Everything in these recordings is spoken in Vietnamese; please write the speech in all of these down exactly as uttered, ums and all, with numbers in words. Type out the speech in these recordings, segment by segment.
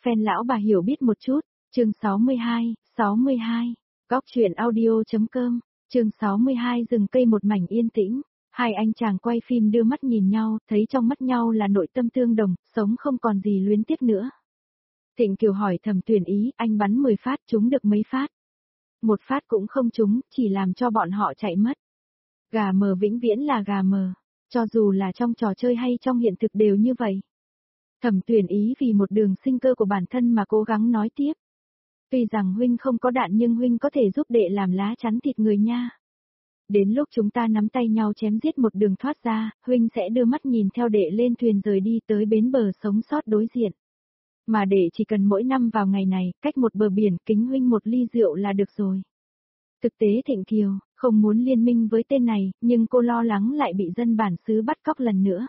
Fan lão bà hiểu biết một chút, chương sáu mươi hai, sáu mươi hai, góc truyện audio.com, chương sáu mươi hai rừng cây một mảnh yên tĩnh, hai anh chàng quay phim đưa mắt nhìn nhau, thấy trong mắt nhau là nội tâm tương đồng, sống không còn gì luyến tiếc nữa. Thịnh Kiều hỏi Thẩm Tuyển Ý, anh bắn mười phát trúng được mấy phát? Một phát cũng không trúng, chỉ làm cho bọn họ chạy mất. Gà mờ vĩnh viễn là gà mờ, cho dù là trong trò chơi hay trong hiện thực đều như vậy. Thẩm Tuyển Ý vì một đường sinh cơ của bản thân mà cố gắng nói tiếp. Tuy rằng huynh không có đạn nhưng huynh có thể giúp đệ làm lá chắn thịt người nha. Đến lúc chúng ta nắm tay nhau chém giết một đường thoát ra, huynh sẽ đưa mắt nhìn theo đệ lên thuyền rời đi tới bến bờ sống sót đối diện. Mà đệ chỉ cần mỗi năm vào ngày này, cách một bờ biển kính huynh một ly rượu là được rồi. Thực tế Thịnh Kiều, không muốn liên minh với tên này, nhưng cô lo lắng lại bị dân bản xứ bắt cóc lần nữa.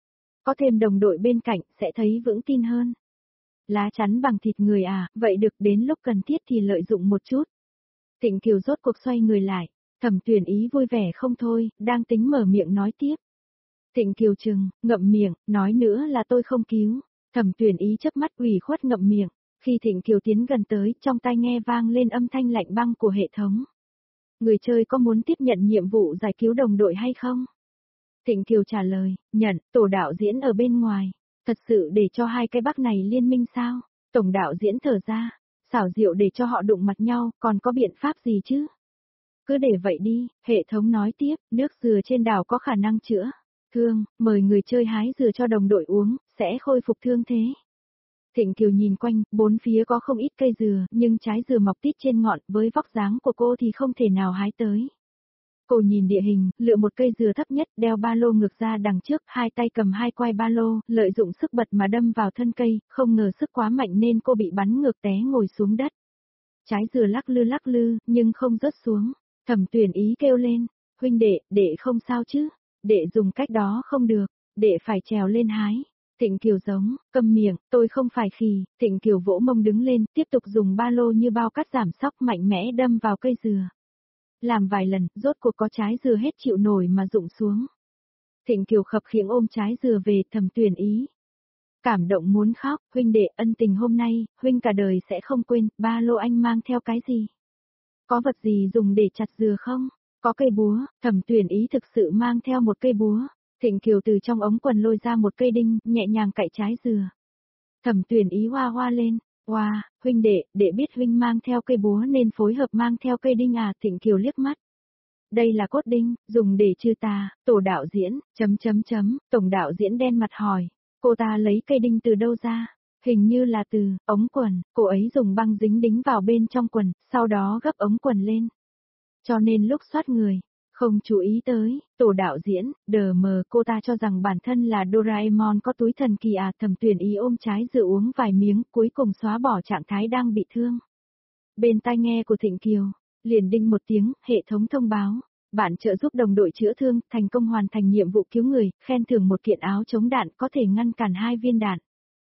Có thêm đồng đội bên cạnh, sẽ thấy vững tin hơn. Lá chắn bằng thịt người à, vậy được, đến lúc cần thiết thì lợi dụng một chút. Thịnh Kiều rốt cuộc xoay người lại, Thẩm Tuyển Ý vui vẻ không thôi, đang tính mở miệng nói tiếp. Thịnh Kiều trừng, ngậm miệng, nói nữa là tôi không cứu. Thẩm Tuyển Ý chớp mắt ủy khuất ngậm miệng, khi Thịnh Kiều tiến gần tới, trong tai nghe vang lên âm thanh lạnh băng của hệ thống. Người chơi có muốn tiếp nhận nhiệm vụ giải cứu đồng đội hay không? Thịnh Kiều trả lời, nhận, tổ đạo diễn ở bên ngoài. Thật sự để cho hai cái bắc này liên minh sao? Tổng đạo diễn thở ra, xảo diệu để cho họ đụng mặt nhau, còn có biện pháp gì chứ? Cứ để vậy đi, hệ thống nói tiếp, nước dừa trên đảo có khả năng chữa thương, mời người chơi hái dừa cho đồng đội uống, sẽ khôi phục thương thế. Thịnh Kiều nhìn quanh, bốn phía có không ít cây dừa, nhưng trái dừa mọc tít trên ngọn, với vóc dáng của cô thì không thể nào hái tới. Cô nhìn địa hình, lựa một cây dừa thấp nhất, đeo ba lô ngược ra đằng trước, hai tay cầm hai quai ba lô, lợi dụng sức bật mà đâm vào thân cây, không ngờ sức quá mạnh nên cô bị bắn ngược té ngồi xuống đất. Trái dừa lắc lư lắc lư, nhưng không rớt xuống. Thẩm Tuyển Ý kêu lên, huynh đệ, đệ không sao chứ, đệ dùng cách đó không được, đệ phải trèo lên hái. Thịnh Kiều giống, câm miệng, tôi không phải khì, Thịnh Kiều vỗ mông đứng lên, tiếp tục dùng ba lô như bao cắt giảm sóc mạnh mẽ đâm vào cây dừa. Làm vài lần, rốt cuộc có trái dừa hết chịu nổi mà rụng xuống. Thịnh Kiều khập khiễng ôm trái dừa về Thẩm Tuyển Ý. Cảm động muốn khóc, huynh đệ, ân tình hôm nay, huynh cả đời sẽ không quên, ba lô anh mang theo cái gì? Có vật gì dùng để chặt dừa không? Có cây búa, Thẩm Tuyển Ý thực sự mang theo một cây búa. Thịnh Kiều từ trong ống quần lôi ra một cây đinh, nhẹ nhàng cạy trái dừa. Thẩm Tuyển Ý hoa hoa lên, hoa, wow, huynh đệ, đệ biết huynh mang theo cây búa nên phối hợp mang theo cây đinh à? Thịnh Kiều liếc mắt. Đây là cốt đinh, dùng để trừ tà, tổ đạo diễn, chấm chấm chấm, tổng đạo diễn đen mặt hỏi, cô ta lấy cây đinh từ đâu ra? Hình như là từ ống quần, cô ấy dùng băng dính đính vào bên trong quần, sau đó gấp ống quần lên. Cho nên lúc soát người, không chú ý tới, tổ đạo diễn, đờ mờ cô ta cho rằng bản thân là Doraemon có túi thần kỳ à? Thẩm Tuyển Ý ôm trái dừa uống vài miếng, cuối cùng xóa bỏ trạng thái đang bị thương. Bên tai nghe của Thịnh Kiều, liền đinh một tiếng, hệ thống thông báo, bạn trợ giúp đồng đội chữa thương, thành công hoàn thành nhiệm vụ cứu người, khen thưởng một kiện áo chống đạn có thể ngăn cản hai viên đạn.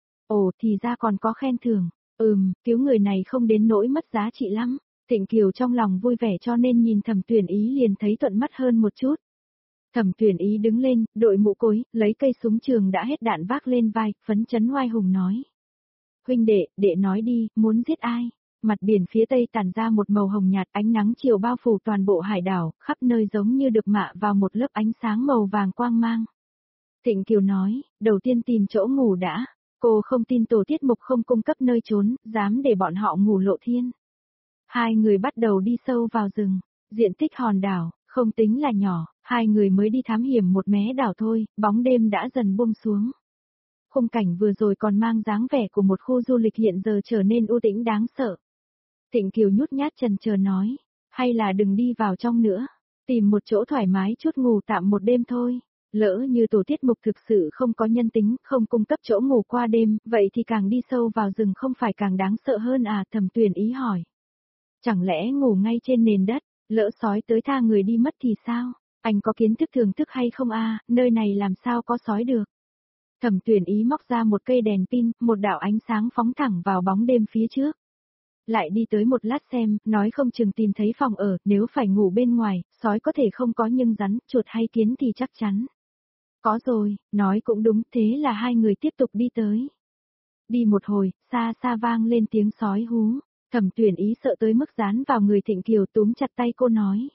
Ồ, thì ra còn có khen thưởng, ừm, cứu người này không đến nỗi mất giá trị lắm. Thịnh Kiều trong lòng vui vẻ cho nên nhìn Thẩm Tuyển Ý liền thấy thuận mắt hơn một chút. Thẩm Tuyển Ý đứng lên, đội mũ cối, lấy cây súng trường đã hết đạn vác lên vai, phấn chấn oai hùng nói. Huynh đệ, đệ nói đi, muốn giết ai? Mặt biển phía tây tản ra một màu hồng nhạt, ánh nắng chiều bao phủ toàn bộ hải đảo, khắp nơi giống như được mạ vào một lớp ánh sáng màu vàng quang mang. Thịnh Kiều nói, đầu tiên tìm chỗ ngủ đã, cô không tin tổ tiết mục không cung cấp nơi trốn, dám để bọn họ ngủ lộ thiên. Hai người bắt đầu đi sâu vào rừng, diện tích hòn đảo, không tính là nhỏ, hai người mới đi thám hiểm một mé đảo thôi, bóng đêm đã dần buông xuống. Khung cảnh vừa rồi còn mang dáng vẻ của một khu du lịch hiện giờ trở nên u tĩnh đáng sợ. Thịnh Kiều nhút nhát chần chờ nói, hay là đừng đi vào trong nữa, tìm một chỗ thoải mái chút ngủ tạm một đêm thôi. Lỡ như tổ tiết mục thực sự không có nhân tính, không cung cấp chỗ ngủ qua đêm, vậy thì càng đi sâu vào rừng không phải càng đáng sợ hơn à? Thẩm Tuyển Ý hỏi. Chẳng lẽ ngủ ngay trên nền đất, lỡ sói tới tha người đi mất thì sao? Anh có kiến thức thưởng thức hay không à, nơi này làm sao có sói được? Thẩm Tuyển Ý móc ra một cây đèn pin, một đạo ánh sáng phóng thẳng vào bóng đêm phía trước. Lại đi tới một lát xem, nói không chừng tìm thấy phòng ở, nếu phải ngủ bên ngoài, sói có thể không có nhưng rắn, chuột hay kiến thì chắc chắn. Có rồi, nói cũng đúng, thế là hai người tiếp tục đi tới. Đi một hồi, xa xa vang lên tiếng sói hú. Thẩm Tuyển Ý sợ tới mức dán vào người Thịnh Kiều túm chặt tay cô nói.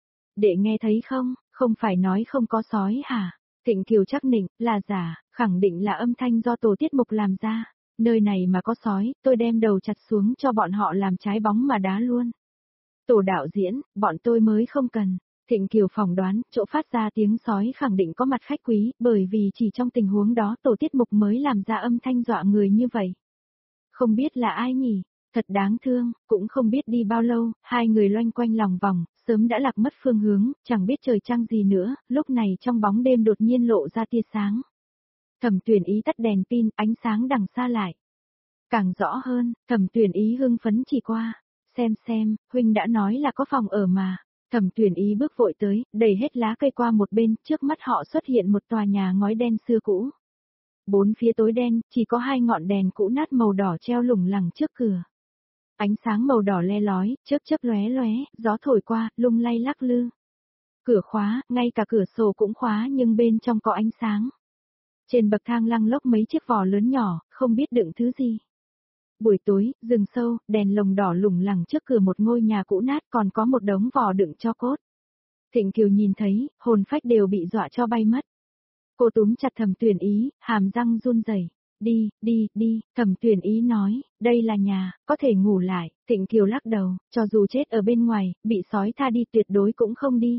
Đệ nghe thấy không, không phải nói không có sói hả? Thịnh Kiều chắc nịnh, là giả, khẳng định là âm thanh do tổ tiết mục làm ra. Nơi này mà có sói, tôi đem đầu chặt xuống cho bọn họ làm trái bóng mà đá luôn. Tổ đạo diễn, bọn tôi mới không cần. Thịnh Kiều phỏng đoán, chỗ phát ra tiếng sói khẳng định có mặt khách quý, bởi vì chỉ trong tình huống đó tổ tiết mục mới làm ra âm thanh dọa người như vậy. Không biết là ai nhỉ? Thật đáng thương, cũng không biết đi bao lâu, hai người loanh quanh lòng vòng, sớm đã lạc mất phương hướng, chẳng biết trời trăng gì nữa, lúc này trong bóng đêm đột nhiên lộ ra tia sáng. Thẩm Tuyển Ý tắt đèn pin, ánh sáng đằng xa lại. Càng rõ hơn, Thẩm Tuyển Ý hưng phấn chỉ qua. Xem xem, huynh đã nói là có phòng ở mà. Thẩm Tuyển Ý bước vội tới, đẩy hết lá cây qua một bên, trước mắt họ xuất hiện một tòa nhà ngói đen xưa cũ. Bốn phía tối đen, chỉ có hai ngọn đèn cũ nát màu đỏ treo lủng lẳng trước cửa. Ánh sáng màu đỏ le lói, chớp chớp lóe lóe, gió thổi qua, lung lay lắc lư. Cửa khóa, ngay cả cửa sổ cũng khóa nhưng bên trong có ánh sáng. Trên bậc thang lăng lốc mấy chiếc vò lớn nhỏ, không biết đựng thứ gì. Buổi tối, rừng sâu, đèn lồng đỏ lủng lẳng trước cửa một ngôi nhà cũ nát còn có một đống vò đựng cho cốt. Thịnh Kiều nhìn thấy, hồn phách đều bị dọa cho bay mất. Cô túm chặt Thẩm Tuyển Ý, hàm răng run rẩy. Đi, đi, đi, Thẩm Tuyển Ý nói, đây là nhà, có thể ngủ lại. Thịnh Kiều lắc đầu, cho dù chết ở bên ngoài, bị sói tha đi tuyệt đối cũng không đi.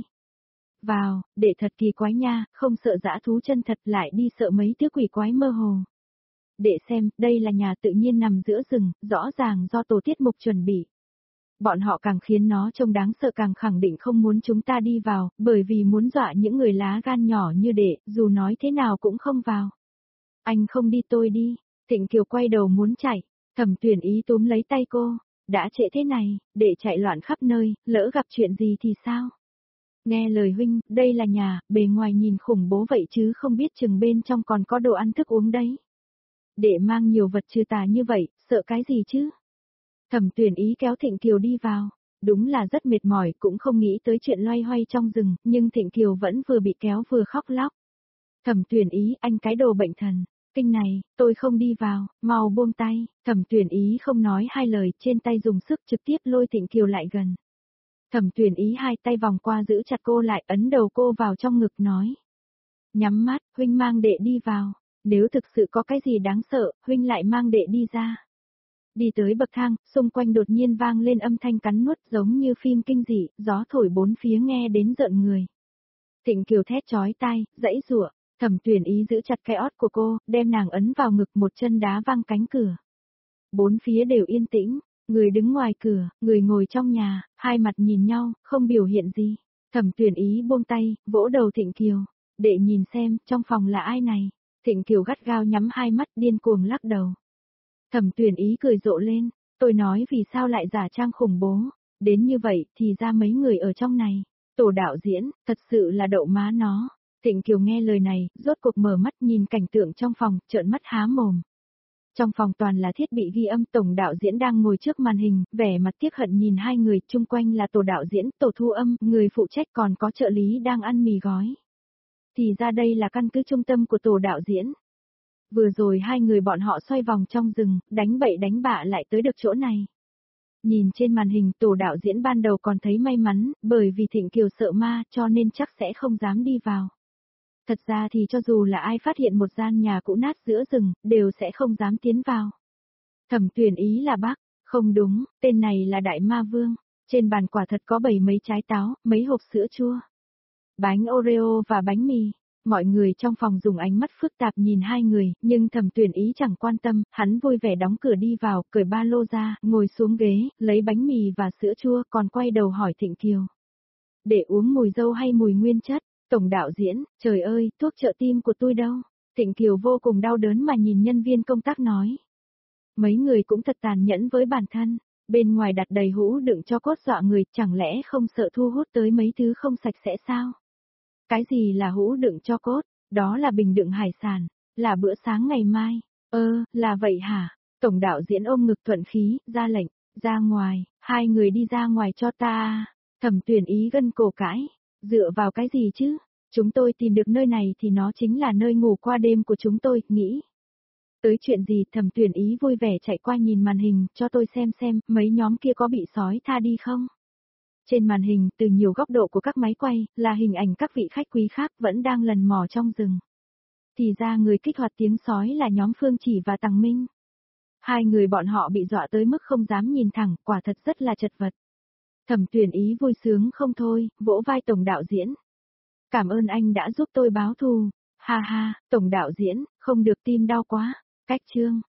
Vào, để thật kỳ quái nha, không sợ dã thú chân thật lại đi sợ mấy thứ quỷ quái mơ hồ. Để xem, đây là nhà tự nhiên nằm giữa rừng, rõ ràng do tổ tiết mục chuẩn bị. Bọn họ càng khiến nó trông đáng sợ càng khẳng định không muốn chúng ta đi vào, bởi vì muốn dọa những người lá gan nhỏ như đệ, dù nói thế nào cũng không vào. Anh không đi tôi đi. Thịnh Kiều quay đầu muốn chạy. Thẩm Tuyển Ý túm lấy tay cô. Đã trễ thế này, để chạy loạn khắp nơi, lỡ gặp chuyện gì thì sao? Nghe lời huynh, đây là nhà, bề ngoài nhìn khủng bố vậy chứ không biết chừng bên trong còn có đồ ăn thức uống đấy. Để mang nhiều vật trừ tà như vậy, sợ cái gì chứ? Thẩm Tuyển Ý kéo Thịnh Kiều đi vào. Đúng là rất mệt mỏi, cũng không nghĩ tới chuyện loay hoay trong rừng, nhưng Thịnh Kiều vẫn vừa bị kéo vừa khóc lóc. Thẩm Tuyển Ý, anh cái đồ bệnh thần. Kinh này, tôi không đi vào, mau buông tay. Thẩm Tuyển Ý không nói hai lời, trên tay dùng sức trực tiếp lôi Thịnh Kiều lại gần. Thẩm Tuyển Ý hai tay vòng qua giữ chặt cô lại, ấn đầu cô vào trong ngực nói. Nhắm mắt, huynh mang đệ đi vào. Nếu thực sự có cái gì đáng sợ, huynh lại mang đệ đi ra. Đi tới bậc thang, xung quanh đột nhiên vang lên âm thanh cắn nuốt giống như phim kinh dị, gió thổi bốn phía nghe đến rợn người. Thịnh Kiều thét chói tai, dãy rủa. Thẩm Tuyển Ý giữ chặt cái ót của cô, đem nàng ấn vào ngực, một chân đá văng cánh cửa. Bốn phía đều yên tĩnh, người đứng ngoài cửa, người ngồi trong nhà, hai mặt nhìn nhau, không biểu hiện gì. Thẩm Tuyển Ý buông tay, vỗ đầu Thịnh Kiều. Để nhìn xem, trong phòng là ai này? Thịnh Kiều gắt gao nhắm hai mắt điên cuồng lắc đầu. Thẩm Tuyển Ý cười rộ lên, tôi nói vì sao lại giả trang khủng bố. Đến như vậy thì ra mấy người ở trong này. Tổ đạo diễn, thật sự là đậu má nó. Thịnh Kiều nghe lời này, rốt cuộc mở mắt nhìn cảnh tượng trong phòng, trợn mắt há mồm. Trong phòng toàn là thiết bị ghi âm, tổng đạo diễn đang ngồi trước màn hình, vẻ mặt tiếc hận nhìn hai người, chung quanh là tổ đạo diễn, tổ thu âm, người phụ trách còn có trợ lý đang ăn mì gói. Thì ra đây là căn cứ trung tâm của tổ đạo diễn. Vừa rồi hai người bọn họ xoay vòng trong rừng, đánh bậy đánh bạ lại tới được chỗ này. Nhìn trên màn hình, tổ đạo diễn ban đầu còn thấy may mắn, bởi vì Thịnh Kiều sợ ma cho nên chắc sẽ không dám đi vào. Thật ra thì cho dù là ai phát hiện một gian nhà cũ nát giữa rừng, đều sẽ không dám tiến vào. Thẩm Tuyển Ý là bác, không đúng, tên này là Đại Ma Vương. Trên bàn quả thật có bảy mấy trái táo, mấy hộp sữa chua, bánh Oreo và bánh mì. Mọi người trong phòng dùng ánh mắt phức tạp nhìn hai người, nhưng Thẩm Tuyển Ý chẳng quan tâm, hắn vui vẻ đóng cửa đi vào, cởi ba lô ra, ngồi xuống ghế, lấy bánh mì và sữa chua, còn quay đầu hỏi Thịnh Kiều. Để uống mùi dâu hay mùi nguyên chất? Tổng đạo diễn, trời ơi, thuốc trợ tim của tôi đâu? Thịnh Kiều vô cùng đau đớn mà nhìn nhân viên công tác nói. Mấy người cũng thật tàn nhẫn với bản thân, bên ngoài đặt đầy hũ đựng cho cốt dọa người, chẳng lẽ không sợ thu hút tới mấy thứ không sạch sẽ sao? Cái gì là hũ đựng cho cốt? Đó là bình đựng hải sản, là bữa sáng ngày mai. Ơ, là vậy hả? Tổng đạo diễn ôm ngực thuận khí, ra lệnh, ra ngoài, hai người đi ra ngoài cho ta. Thẩm Tuyển Ý gân cổ cãi. Dựa vào cái gì chứ? Chúng tôi tìm được nơi này thì nó chính là nơi ngủ qua đêm của chúng tôi, nghĩ. Tới chuyện gì, Thẩm Tuyển Ý vui vẻ chạy qua nhìn màn hình, cho tôi xem xem, mấy nhóm kia có bị sói tha đi không? Trên màn hình, từ nhiều góc độ của các máy quay, là hình ảnh các vị khách quý khác vẫn đang lần mò trong rừng. Thì ra người kích hoạt tiếng sói là nhóm Phương Chỉ và Tằng Minh. Hai người bọn họ bị dọa tới mức không dám nhìn thẳng, quả thật rất là chật vật. Thẩm Tuyển Ý vui sướng không thôi, vỗ vai tổng đạo diễn. Cảm ơn anh đã giúp tôi báo thù. Ha ha, tổng đạo diễn, không được tim đau quá. Cách chương.